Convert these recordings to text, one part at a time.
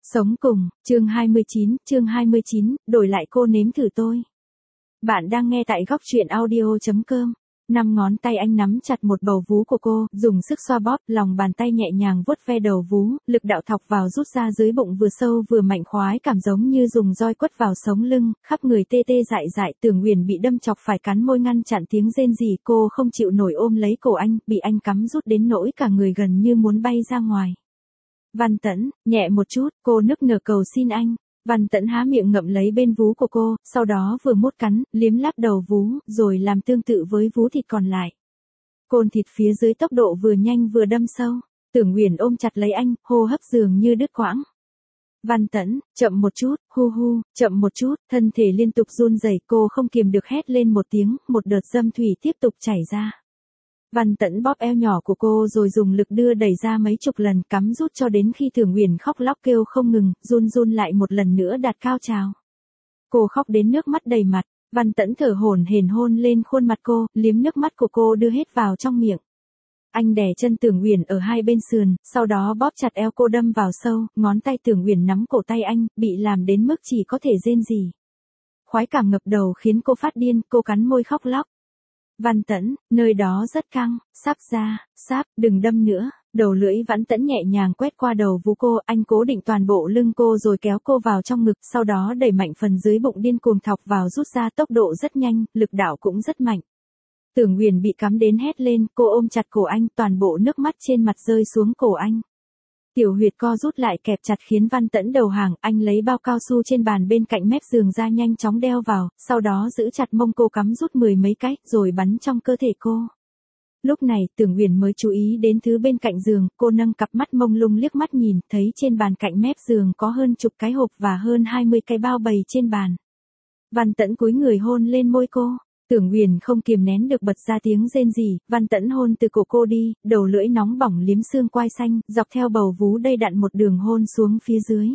Sống cùng, chương 29, đổi lại cô nếm thử tôi. Bạn đang nghe tại góc truyện audio.com. Năm ngón tay anh nắm chặt một bầu vú của cô, dùng sức xoa bóp, lòng bàn tay nhẹ nhàng vuốt ve đầu vú, lực đạo thọc vào rút ra dưới bụng vừa sâu vừa mạnh, khoái cảm giống như dùng roi quất vào sống lưng, khắp người tê tê dại dại. Tưởng Uyển bị đâm chọc phải cắn môi ngăn chặn tiếng rên rỉ, cô không chịu nổi ôm lấy cổ anh, bị anh cắm rút đến nỗi cả người gần như muốn bay ra ngoài. Văn Tẫn, nhẹ một chút, cô nức nở cầu xin anh. Văn Tẫn há miệng ngậm lấy bên vú của cô, sau đó vừa mút cắn, liếm láp đầu vú, rồi làm tương tự với vú thịt còn lại. Côn thịt phía dưới tốc độ vừa nhanh vừa đâm sâu. Tưởng Uyển ôm chặt lấy anh, hô hấp dường như đứt quãng. Văn Tẫn, chậm một chút, hu hu, chậm một chút, thân thể liên tục run rẩy, cô không kiềm được hét lên một tiếng, một đợt dâm thủy tiếp tục chảy ra. Văn Tẫn bóp eo nhỏ của cô rồi dùng lực đưa đẩy ra mấy chục lần, cắm rút cho đến khi Tưởng Uyển khóc lóc kêu không ngừng, run run lại một lần nữa đạt cao trào. Cô khóc đến nước mắt đầy mặt, Văn Tẫn thở hổn hển hôn lên khuôn mặt cô, liếm nước mắt của cô đưa hết vào trong miệng. Anh đè chân Tưởng Uyển ở hai bên sườn, sau đó bóp chặt eo cô đâm vào sâu, ngón tay Tưởng Uyển nắm cổ tay anh, bị làm đến mức chỉ có thể rên rỉ. Khoái cảm ngập đầu khiến cô phát điên, cô cắn môi khóc lóc. Văn Tẫn, nơi đó rất căng, sắp ra, sắp, đừng đâm nữa. Đầu lưỡi Văn Tẫn nhẹ nhàng quét qua đầu vú cô, anh cố định toàn bộ lưng cô rồi kéo cô vào trong ngực, sau đó đẩy mạnh phần dưới bụng điên cuồng thọc vào rút ra, tốc độ rất nhanh, lực đạo cũng rất mạnh. Tưởng Uyển bị cắm đến hét lên, cô ôm chặt cổ anh, toàn bộ nước mắt trên mặt rơi xuống cổ anh. Tiểu huyệt co rút lại kẹp chặt khiến Văn Tẫn đầu hàng, anh lấy bao cao su trên bàn bên cạnh mép giường ra nhanh chóng đeo vào, sau đó giữ chặt mông cô cắm rút mười mấy cái, rồi bắn trong cơ thể cô. Lúc này, Tưởng Uyển mới chú ý đến thứ bên cạnh giường, cô nâng cặp mắt mông lung liếc mắt nhìn, thấy trên bàn cạnh mép giường có hơn chục cái hộp và hơn 20 cái bao bày trên bàn. Văn Tẫn cúi người hôn lên môi cô. Tưởng Uyển không kiềm nén được bật ra tiếng rên rỉ, Văn Tẫn hôn từ cổ cô đi, đầu lưỡi nóng bỏng liếm xương quai xanh, dọc theo bầu vú đầy đặn một đường hôn xuống phía dưới.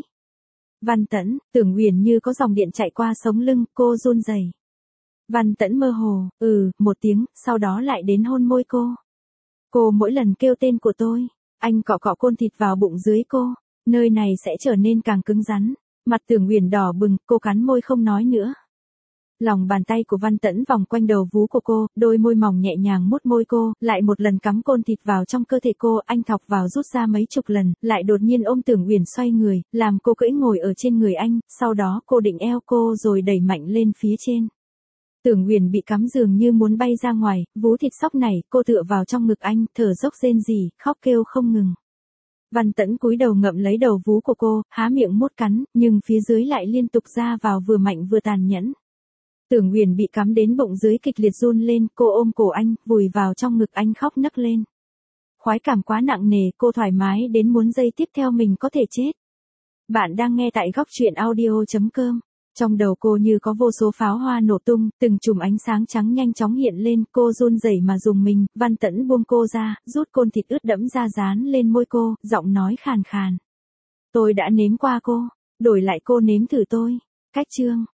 Văn Tẫn, Tưởng Uyển như có dòng điện chạy qua sống lưng, cô run rẩy. Văn Tẫn mơ hồ, một tiếng, sau đó lại đến hôn môi cô. Cô mỗi lần kêu tên của tôi, anh cọ cọ côn thịt vào bụng dưới cô, nơi này sẽ trở nên càng cứng rắn. Mặt Tưởng Uyển đỏ bừng, cô cắn môi không nói nữa. Lòng bàn tay của Văn Tẫn vòng quanh đầu vú của cô, đôi môi mỏng nhẹ nhàng mút môi cô, lại một lần cắm côn thịt vào trong cơ thể cô, anh thọc vào rút ra mấy chục lần, lại đột nhiên ôm Tưởng Uyển xoay người, làm cô cưỡi ngồi ở trên người anh, sau đó cô định eo cô rồi đẩy mạnh lên phía trên. Tưởng Uyển bị cắm dường như muốn bay ra ngoài, vú thịt sóc này, cô tựa vào trong ngực anh, thở dốc rên rỉ, khóc kêu không ngừng. Văn Tẫn cúi đầu ngậm lấy đầu vú của cô, há miệng mút cắn, nhưng phía dưới lại liên tục ra vào vừa mạnh vừa tàn nhẫn. Tưởng Uyển bị cắm đến bụng dưới kịch liệt run lên, cô ôm cổ anh, vùi vào trong ngực anh khóc nấc lên. Khoái cảm quá nặng nề, cô thoải mái đến muốn giây tiếp theo mình có thể chết. Bạn đang nghe tại góc truyện audio.com. Trong đầu cô như có vô số pháo hoa nổ tung, từng chùm ánh sáng trắng nhanh chóng hiện lên, cô run rẩy mà dùng mình. Văn Tẫn buông cô ra, rút côn thịt ướt đẫm ra dán lên môi cô, giọng nói khàn khàn. Tôi đã nếm qua cô, đổi lại cô nếm thử tôi. Cách chương